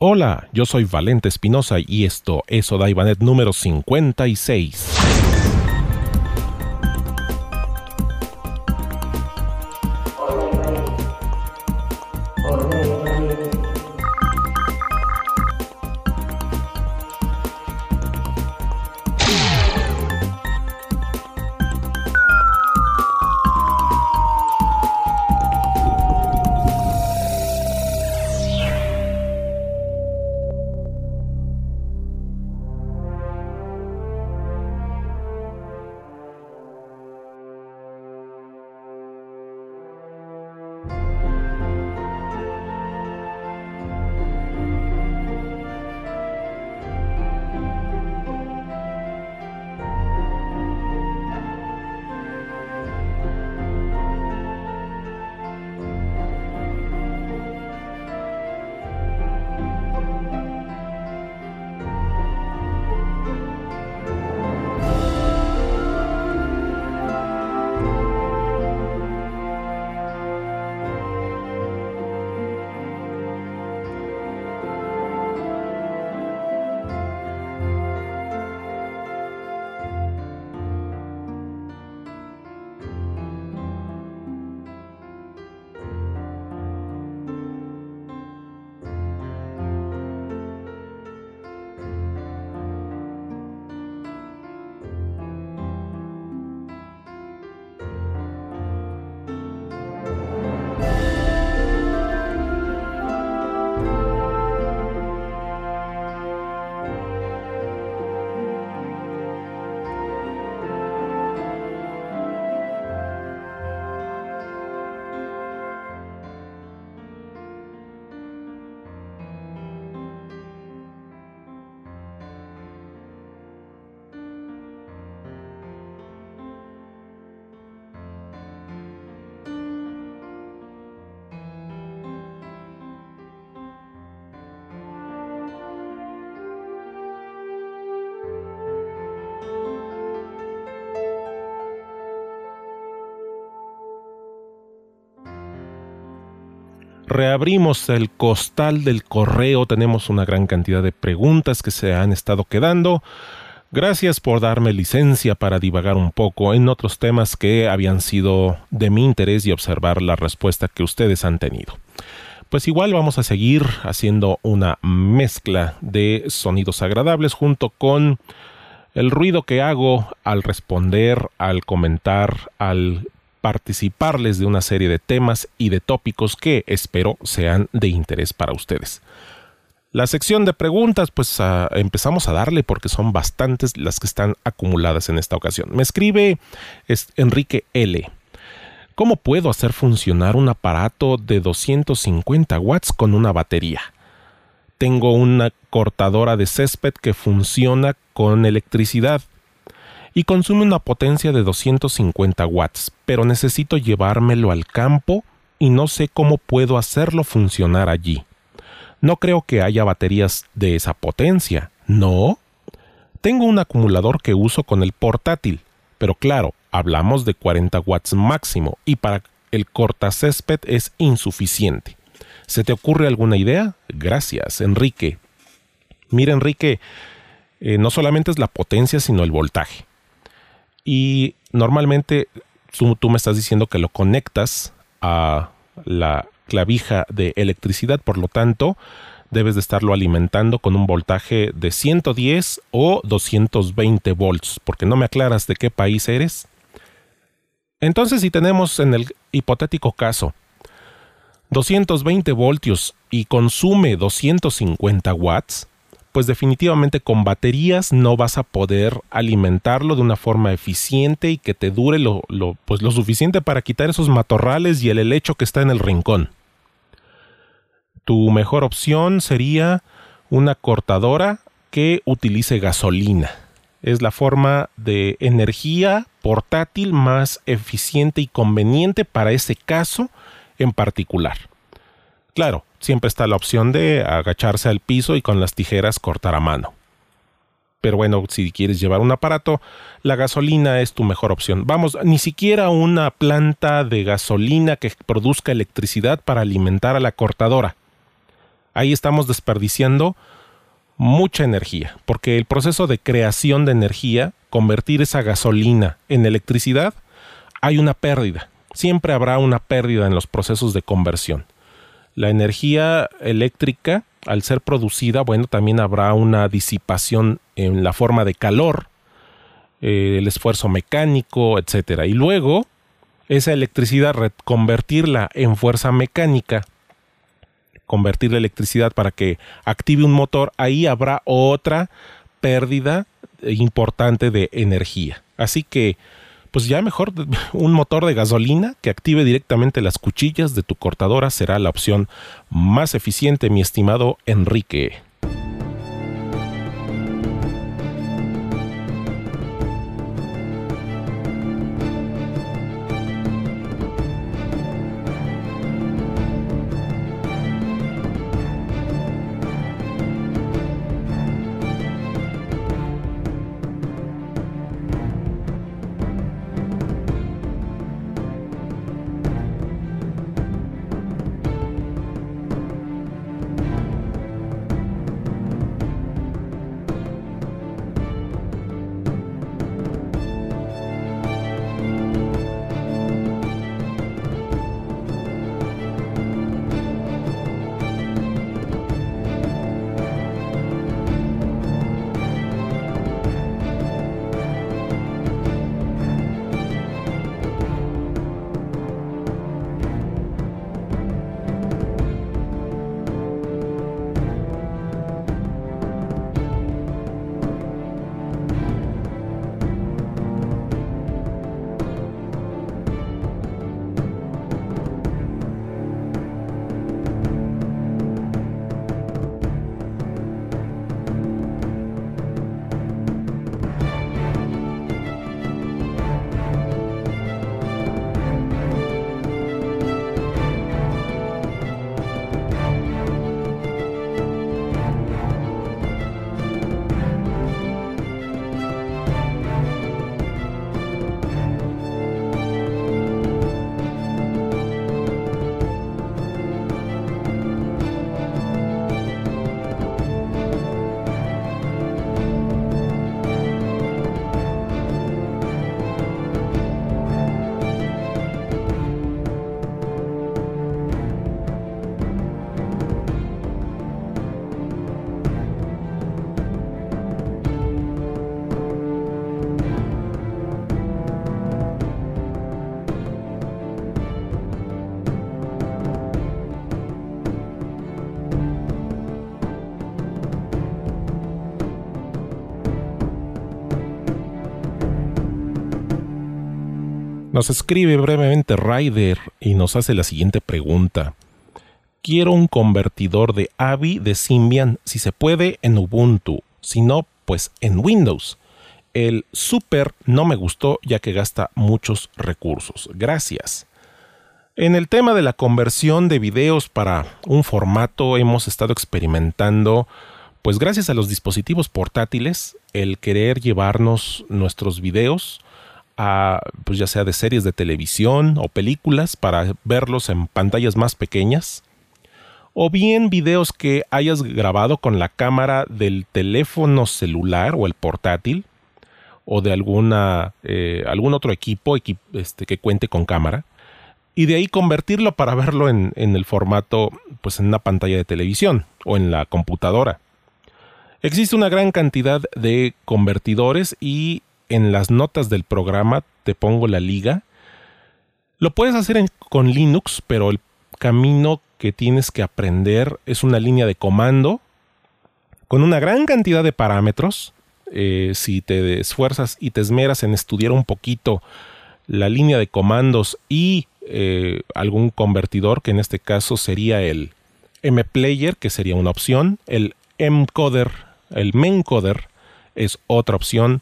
Hola, yo soy Valente Espinosa y esto es Odaibanet número 56. Reabrimos el costal del correo, tenemos una gran cantidad de preguntas que se han estado quedando. Gracias por darme licencia para divagar un poco en otros temas que habían sido de mi interés y observar la respuesta que ustedes han tenido. Pues igual vamos a seguir haciendo una mezcla de sonidos agradables junto con el ruido que hago al responder, al comentar, al participarles de una serie de temas y de tópicos que espero sean de interés para ustedes. La sección de preguntas, pues empezamos a darle porque son bastantes las que están acumuladas en esta ocasión. Me escribe Enrique L. ¿Cómo puedo hacer funcionar un aparato de 250 watts con una batería? Tengo una cortadora de césped que funciona con electricidad y consume una potencia de 250 watts, pero necesito llevármelo al campo y no sé cómo puedo hacerlo funcionar allí. No creo que haya baterías de esa potencia, ¿no? Tengo un acumulador que uso con el portátil, pero claro, hablamos de 40 watts máximo y para el cortacésped es insuficiente. ¿Se te ocurre alguna idea? Gracias, Enrique. Mira, Enrique, no solamente es la potencia, sino el voltaje. Y normalmente tú me estás diciendo que lo conectas a la clavija de electricidad, por lo tanto debes de estarlo alimentando con un voltaje de 110 o 220 volts, porque no me aclaras de qué país eres. Entonces, si tenemos en el hipotético caso 220 voltios y consume 250 watts, pues definitivamente con baterías no vas a poder alimentarlo de una forma eficiente y que te dure lo suficiente para quitar esos matorrales y el helecho que está en el rincón. Tu mejor opción sería una cortadora que utilice gasolina. Es la forma de energía portátil más eficiente y conveniente para ese caso en particular. Claro, siempre está la opción de agacharse al piso y con las tijeras cortar a mano. Pero bueno, si quieres llevar un aparato, la gasolina es tu mejor opción. Vamos, ni siquiera una planta de gasolina que produzca electricidad para alimentar a la cortadora. Ahí estamos desperdiciando mucha energía, porque el proceso de creación de energía, convertir esa gasolina en electricidad, hay una pérdida. Siempre habrá una pérdida en los procesos de conversión. La energía eléctrica, al ser producida, bueno, también habrá una disipación en la forma de calor, el esfuerzo mecánico, etcétera. Y luego, esa electricidad, convertirla en fuerza mecánica, convertir la electricidad para que active un motor, ahí habrá otra pérdida importante de energía. Así que, pues ya mejor un motor de gasolina que active directamente las cuchillas de tu cortadora será la opción más eficiente, mi estimado Enrique. Nos escribe brevemente Ryder y nos hace la siguiente pregunta. Quiero un convertidor de AVI de Symbian, si se puede en Ubuntu, si no, pues en Windows. El Super no me gustó ya que gasta muchos recursos. Gracias. En el tema de la conversión de videos para un formato hemos estado experimentando, pues gracias a los dispositivos portátiles, el querer llevarnos nuestros videos a, pues ya sea de series de televisión o películas para verlos en pantallas más pequeñas, o bien videos que hayas grabado con la cámara del teléfono celular o el portátil, o de algún otro equipo que cuente con cámara, y de ahí convertirlo para verlo en el formato, pues en una pantalla de televisión o en la computadora. Existe una gran cantidad de convertidores y en las notas del programa te pongo la liga. Lo puedes hacer con Linux, pero el camino que tienes que aprender es una línea de comando con una gran cantidad de parámetros. Si te esfuerzas y te esmeras en estudiar un poquito la línea de comandos y algún convertidor, que en este caso sería el mPlayer, que sería una opción, el mcoder, el mencoder es otra opción,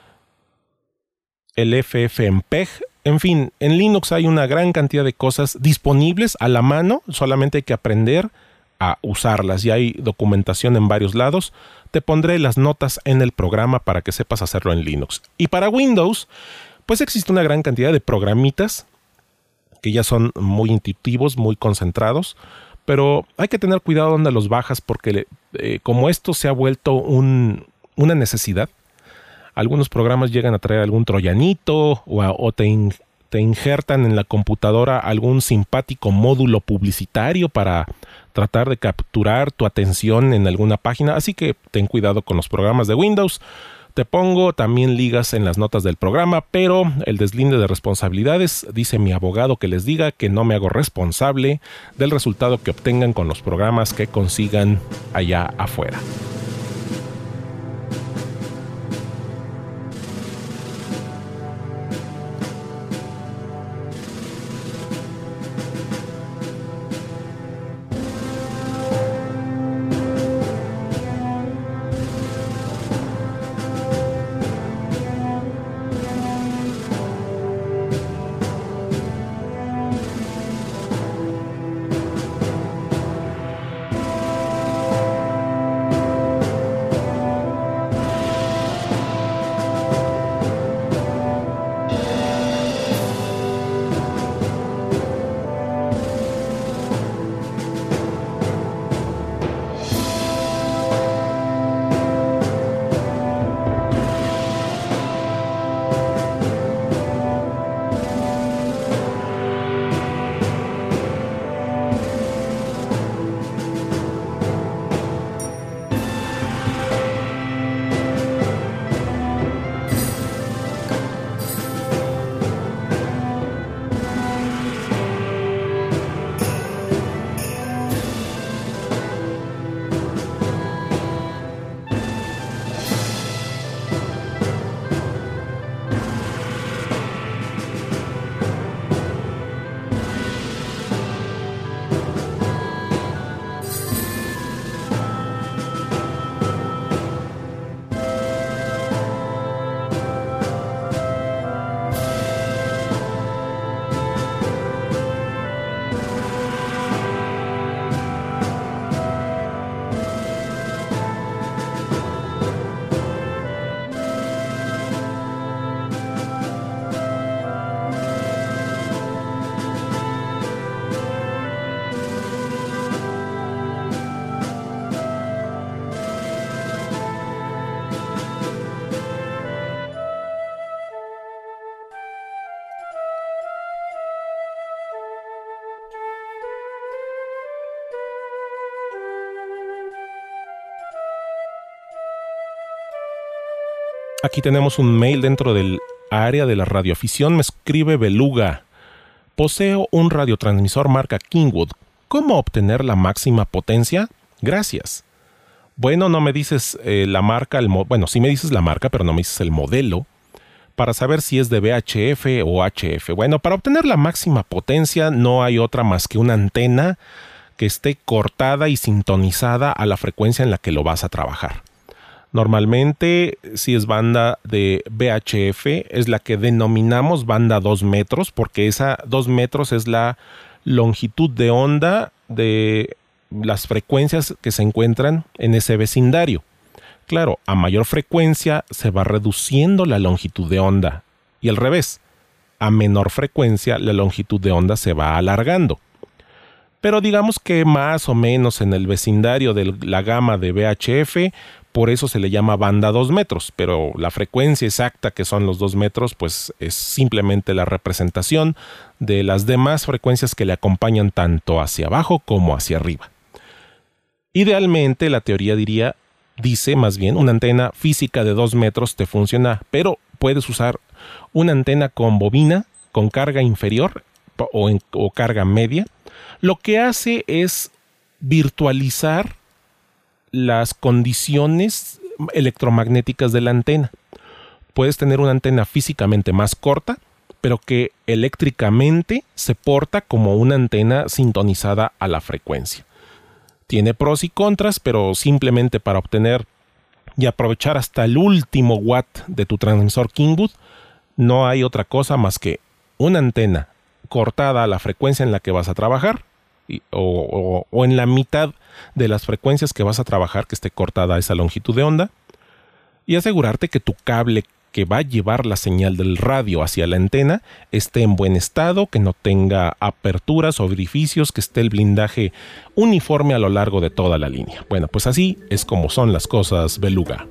el ffmpeg. En fin, en Linux hay una gran cantidad de cosas disponibles a la mano, solamente hay que aprender a usarlas. Ya hay documentación en varios lados. Te pondré las notas en el programa para que sepas hacerlo en Linux. Y para Windows, pues existe una gran cantidad de programitas que ya son muy intuitivos, muy concentrados Pero hay que tener cuidado donde los bajas porque como esto se ha vuelto una necesidad, algunos programas llegan a traer algún troyanito o te injertan en la computadora algún simpático módulo publicitario para tratar de capturar tu atención en alguna página. Así que ten cuidado con los programas de Windows. Te pongo también ligas en las notas del programa, pero el deslinde de responsabilidades, dice mi abogado que les diga que no me hago responsable del resultado que obtengan con los programas que consigan allá afuera. Aquí tenemos un mail dentro del área de la radioafición. Me escribe Beluga. Poseo un radiotransmisor marca Kingwood. ¿Cómo obtener la máxima potencia? Gracias. Bueno, no me dices la marca, bueno, sí me dices la marca, pero no me dices el modelo, para saber si es de VHF o HF. Bueno, para obtener la máxima potencia no hay otra más que una antena que esté cortada y sintonizada a la frecuencia en la que lo vas a trabajar. Normalmente, si es banda de VHF, es la que denominamos banda 2 metros, porque esa 2 metros es la longitud de onda de las frecuencias que se encuentran en ese vecindario. Claro, a mayor frecuencia se va reduciendo la longitud de onda, y al revés, a menor frecuencia la longitud de onda se va alargando. Pero digamos que más o menos en el vecindario de la gama de VHF, por eso se le llama banda 2 metros, pero la frecuencia exacta que son los 2 metros, pues es simplemente la representación de las demás frecuencias que le acompañan tanto hacia abajo como hacia arriba. Idealmente, la teoría dice más bien, una antena física de 2 metros te funciona, pero puedes usar una antena con bobina, con carga inferior o carga media. Lo que hace es virtualizar las condiciones electromagnéticas de la antena. Puedes tener una antena físicamente más corta, pero que eléctricamente se porta como una antena sintonizada a la frecuencia. Tiene pros y contras, pero simplemente para obtener y aprovechar hasta el último watt de tu transmisor Kingwood, no hay otra cosa más que una antena cortada a la frecuencia en la que vas a trabajar o en la mitad de las frecuencias que vas a trabajar que esté cortada a esa longitud de onda, y asegurarte que tu cable que va a llevar la señal del radio hacia la antena esté en buen estado, que no tenga aperturas o orificios, que esté el blindaje uniforme a lo largo de toda la línea. Bueno, pues así es como son las cosas, Beluga.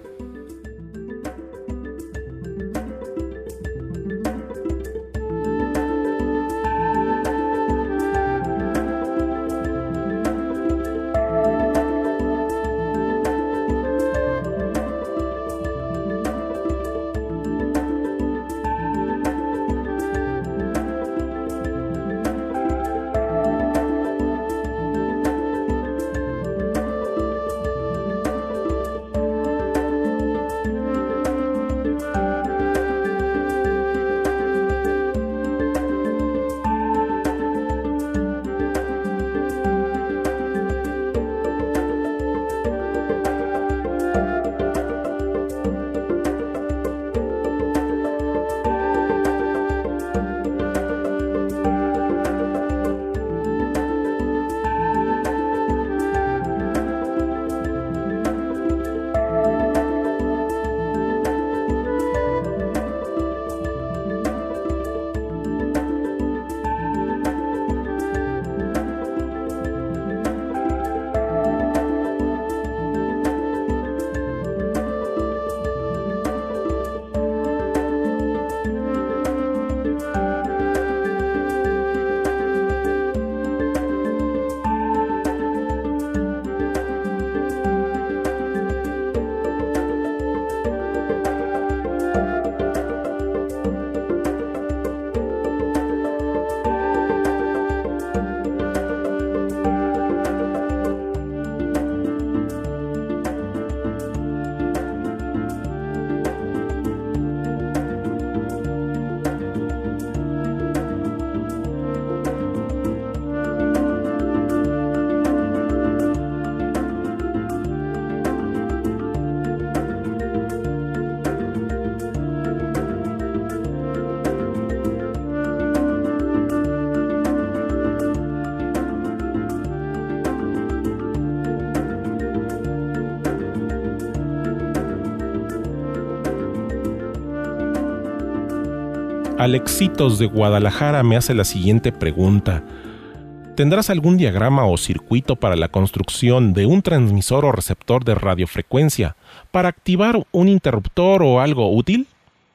Alexitos de Guadalajara me hace la siguiente pregunta. ¿Tendrás algún diagrama o circuito para la construcción de un transmisor o receptor de radiofrecuencia para activar un interruptor o algo útil?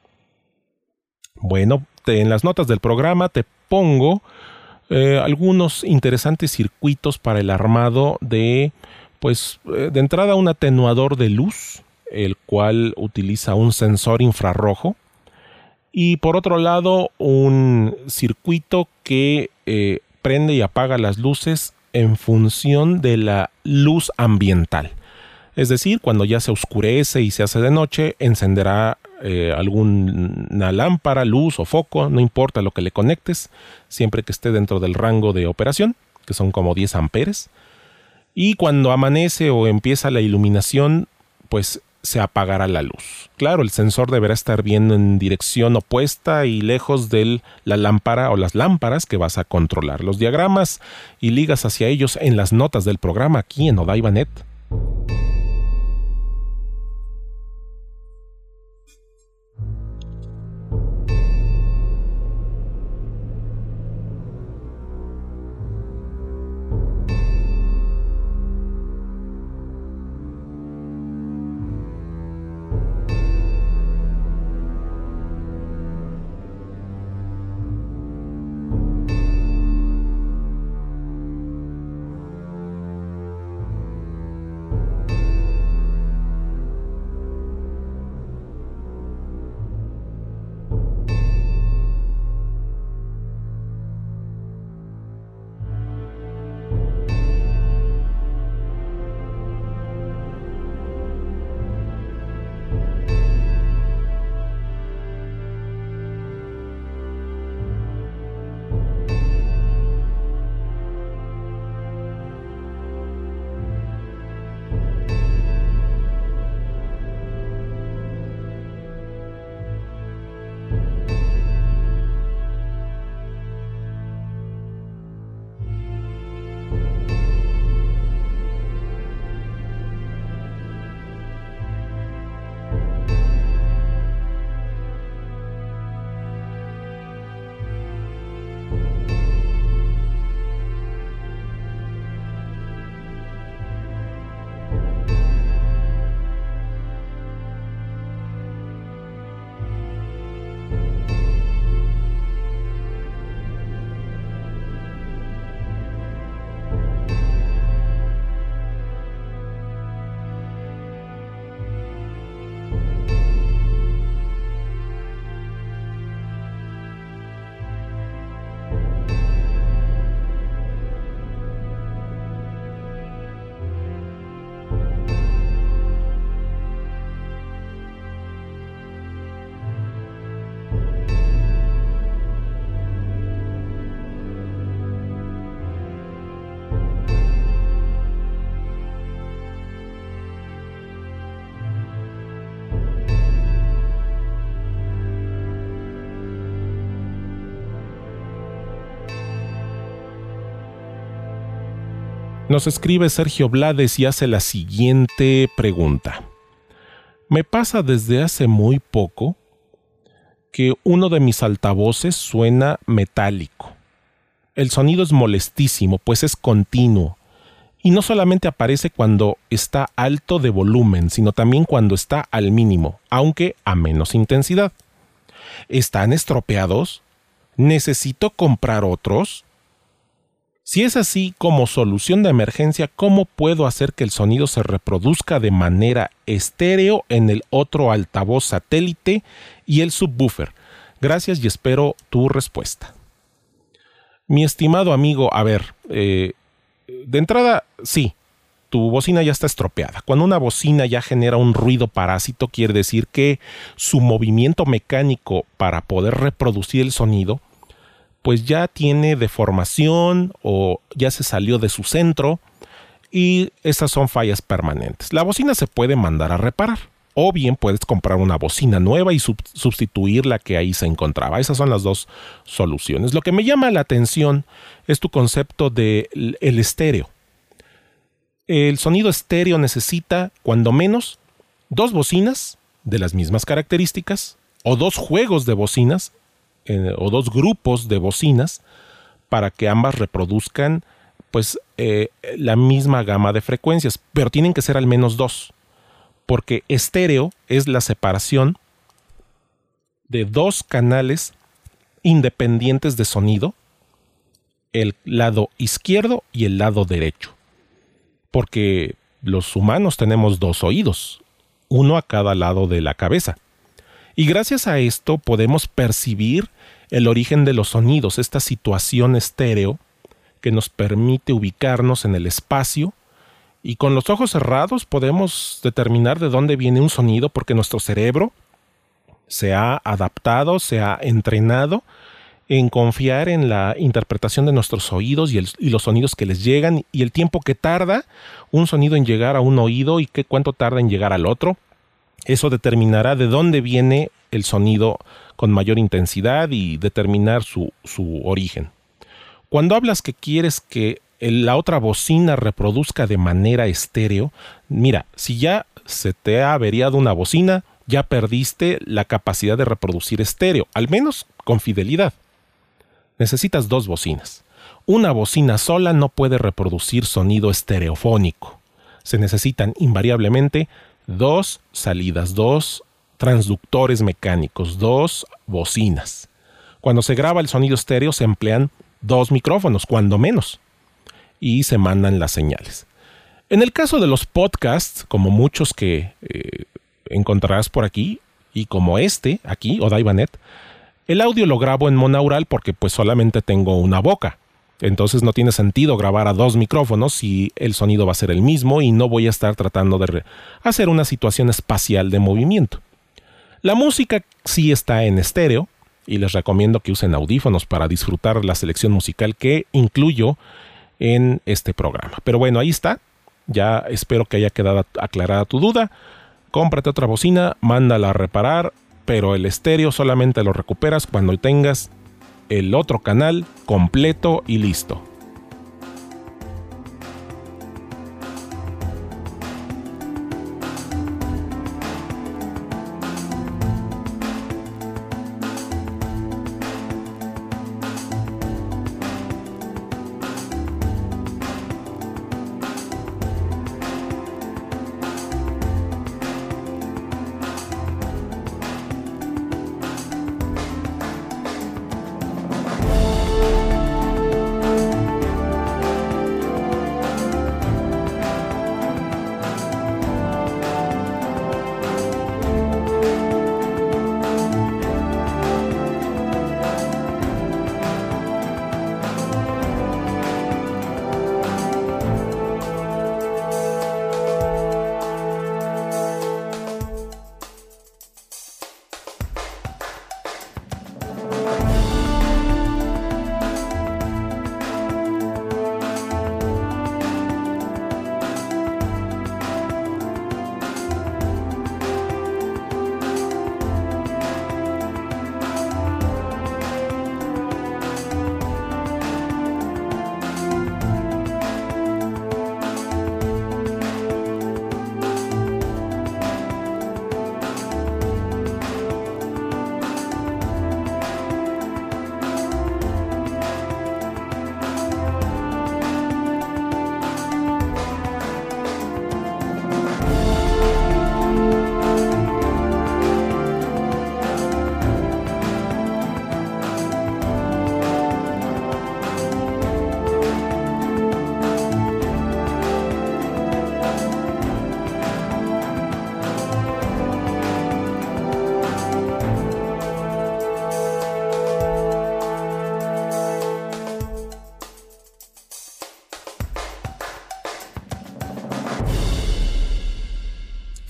Bueno, en las notas del programa te pongo algunos interesantes circuitos para el armado de entrada un atenuador de luz, el cual utiliza un sensor infrarrojo. Y por otro lado, un circuito que prende y apaga las luces en función de la luz ambiental. Es decir, cuando ya se oscurece y se hace de noche, encenderá alguna lámpara, luz o foco, no importa lo que le conectes, siempre que esté dentro del rango de operación, que son como 10 amperes. Y cuando amanece o empieza la iluminación, pues se apagará la luz. Claro, el sensor deberá estar viendo en dirección opuesta y lejos de la lámpara o las lámparas que vas a controlar. Los diagramas y ligas hacia ellos en las notas del programa aquí en Odaiba.net. Nos escribe Sergio Blades y hace la siguiente pregunta. Me pasa desde hace muy poco que uno de mis altavoces suena metálico. El sonido es molestísimo, pues es continuo. Y no solamente aparece cuando está alto de volumen, sino también cuando está al mínimo, aunque a menos intensidad. ¿Están estropeados? ¿Necesito comprar otros? Si es así, como solución de emergencia, ¿cómo puedo hacer que el sonido se reproduzca de manera estéreo en el otro altavoz satélite y el subwoofer? Gracias y espero tu respuesta. Mi estimado amigo, a ver, de entrada, sí, tu bocina ya está estropeada. Cuando una bocina ya genera un ruido parásito, quiere decir que su movimiento mecánico para poder reproducir el sonido pues ya tiene deformación o ya se salió de su centro y esas son fallas permanentes. La bocina se puede mandar a reparar o bien puedes comprar una bocina nueva y sustituir la que ahí se encontraba. Esas son las dos soluciones. Lo que me llama la atención es tu concepto del estéreo. El sonido estéreo necesita, cuando menos, 2 bocinas de las mismas características o 2 juegos de bocinas o 2 grupos de bocinas para que ambas reproduzcan pues la misma gama de frecuencias, pero tienen que ser al menos 2, porque estéreo es la separación de 2 canales independientes de sonido, el lado izquierdo y el lado derecho, porque los humanos tenemos 2 oídos, uno a cada lado de la cabeza. Y gracias a esto podemos percibir el origen de los sonidos, esta situación estéreo que nos permite ubicarnos en el espacio y con los ojos cerrados podemos determinar de dónde viene un sonido porque nuestro cerebro se ha adaptado, se ha entrenado en confiar en la interpretación de nuestros oídos y los sonidos que les llegan y el tiempo que tarda un sonido en llegar a un oído y cuánto tarda en llegar al otro. Eso determinará de dónde viene el sonido con mayor intensidad y determinar su origen. Cuando hablas que quieres que la otra bocina reproduzca de manera estéreo, mira, si ya se te ha averiado una bocina, ya perdiste la capacidad de reproducir estéreo, al menos con fidelidad. Necesitas 2 bocinas. Una bocina sola no puede reproducir sonido estereofónico. Se necesitan invariablemente 2 salidas, 2 transductores mecánicos, 2 bocinas. Cuando se graba el sonido estéreo se emplean 2 micrófonos, cuando menos, y se mandan las señales. En el caso de los podcasts, como muchos que encontrarás por aquí, y como aquí, Odaibanet, el audio lo grabo en monaural porque pues solamente tengo una boca. Entonces no tiene sentido grabar a 2 micrófonos si el sonido va a ser el mismo y no voy a estar tratando de hacer una situación espacial de movimiento. La música sí está en estéreo y les recomiendo que usen audífonos para disfrutar la selección musical que incluyo en este programa. Pero bueno, ahí está. Ya espero que haya quedado aclarada tu duda. Cómprate otra bocina, mándala a reparar, pero el estéreo solamente lo recuperas cuando tengas el otro canal completo y listo.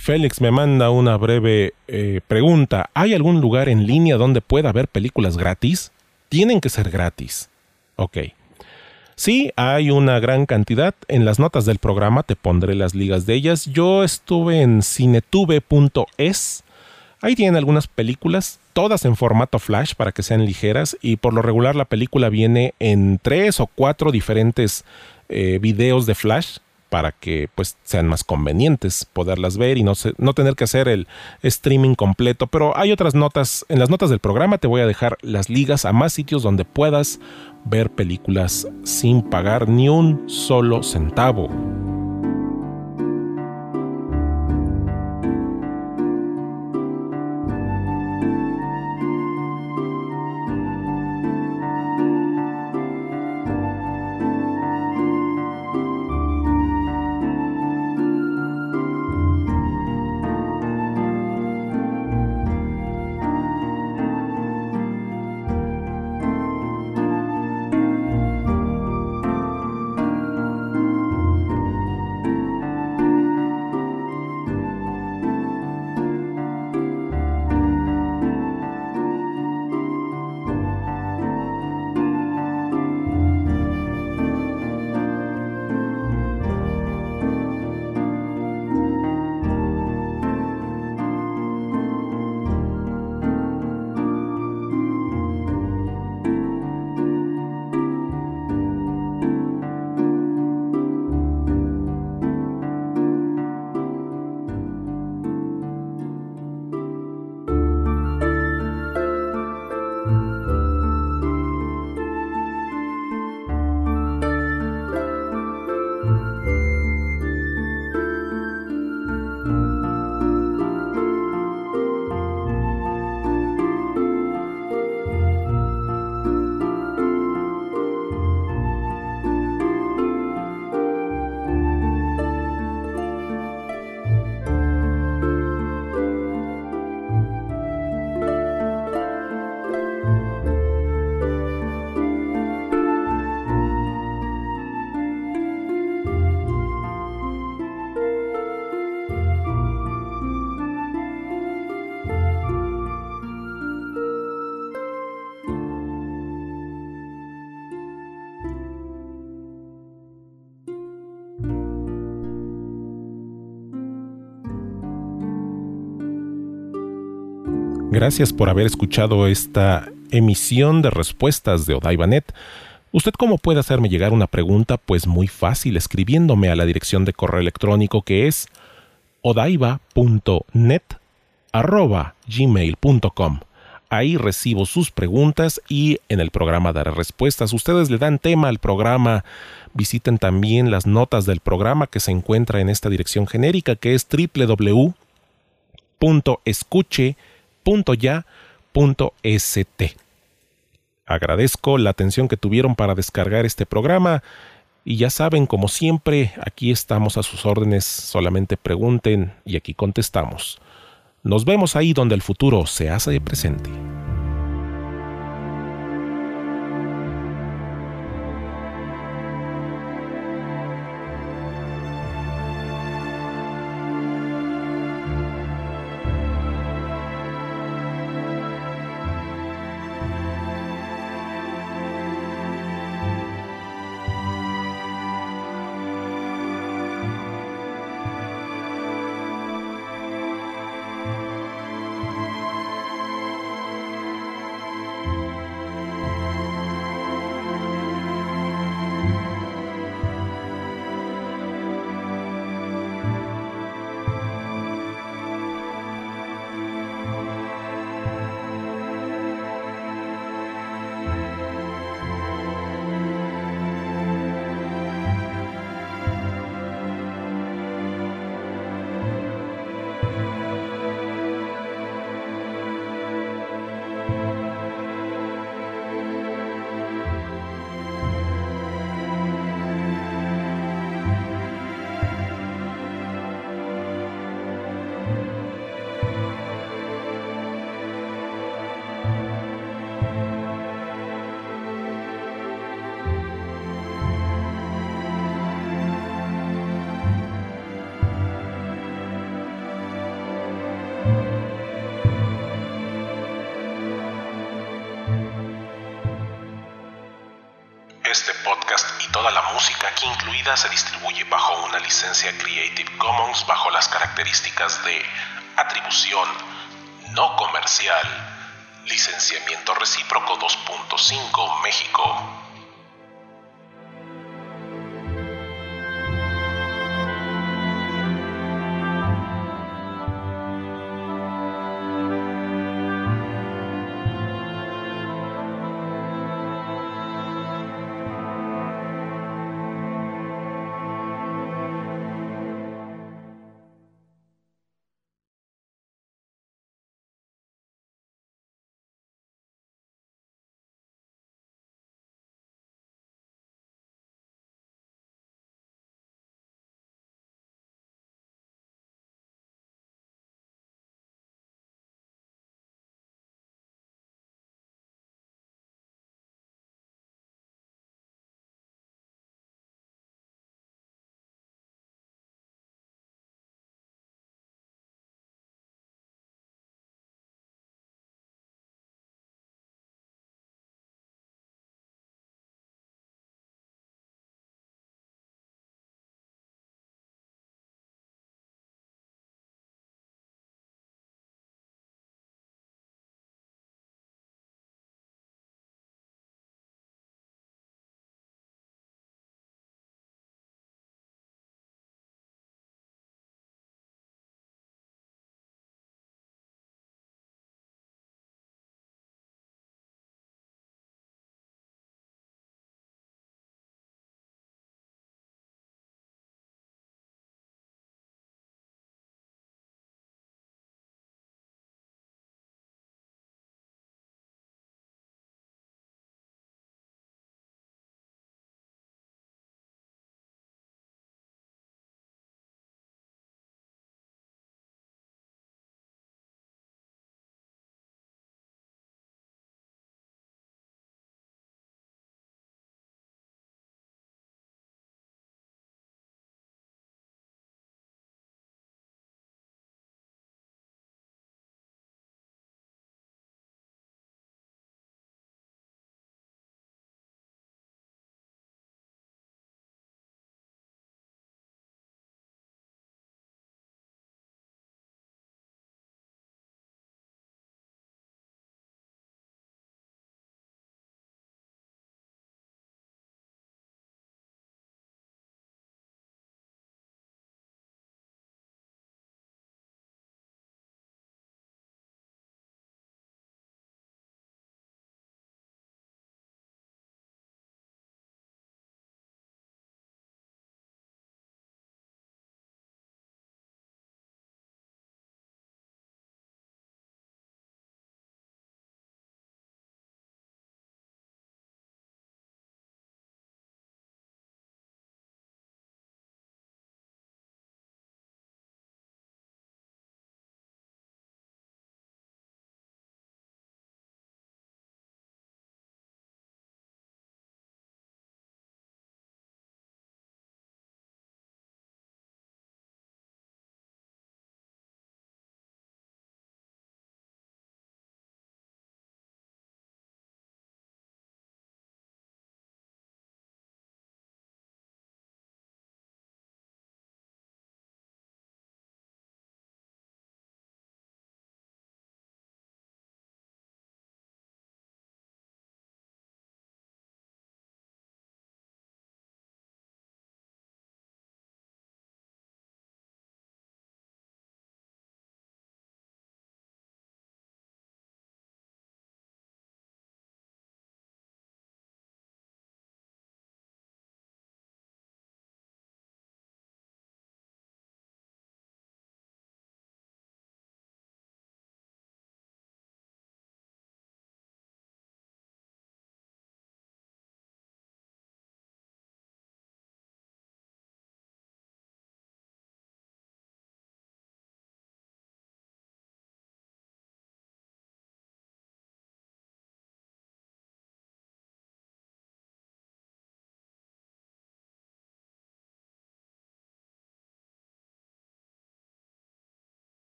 Félix me manda una breve pregunta. ¿Hay algún lugar en línea donde pueda ver películas gratis? Tienen que ser gratis. Ok. Sí, hay una gran cantidad. En las notas del programa te pondré las ligas de ellas. Yo estuve en cinetube.es. Ahí tienen algunas películas, todas en formato flash para que sean ligeras, y por lo regular la película viene en 3 o 4 diferentes videos de flash para que pues sean más convenientes poderlas ver y no tener que hacer el streaming completo. Pero hay otras notas, en las notas del programa te voy a dejar las ligas a más sitios donde puedas ver películas sin pagar ni un solo centavo. Gracias por haber escuchado esta emisión de respuestas de Odaibanet. ¿Usted cómo puede hacerme llegar una pregunta? Pues muy fácil, escribiéndome a la dirección de correo electrónico que es odaiba.net@gmail.com. Ahí recibo sus preguntas y en el programa daré respuestas. Ustedes le dan tema al programa. Visiten también las notas del programa que se encuentra en esta dirección genérica que es www.escuche.ya.st. Agradezco la atención que tuvieron para descargar este programa y ya saben, como siempre, aquí estamos a sus órdenes. Solamente pregunten y aquí contestamos. Nos vemos ahí donde el futuro se hace presente. Este podcast y toda la música aquí incluida se distribuye bajo una licencia Creative Commons bajo las características de atribución no comercial, licenciamiento recíproco 2.5 México.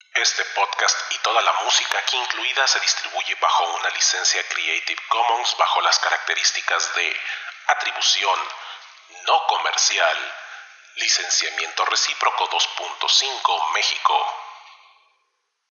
Este podcast y toda la música aquí incluida se distribuye bajo una licencia Creative Commons bajo las características de atribución no comercial, licenciamiento recíproco 2.5 México.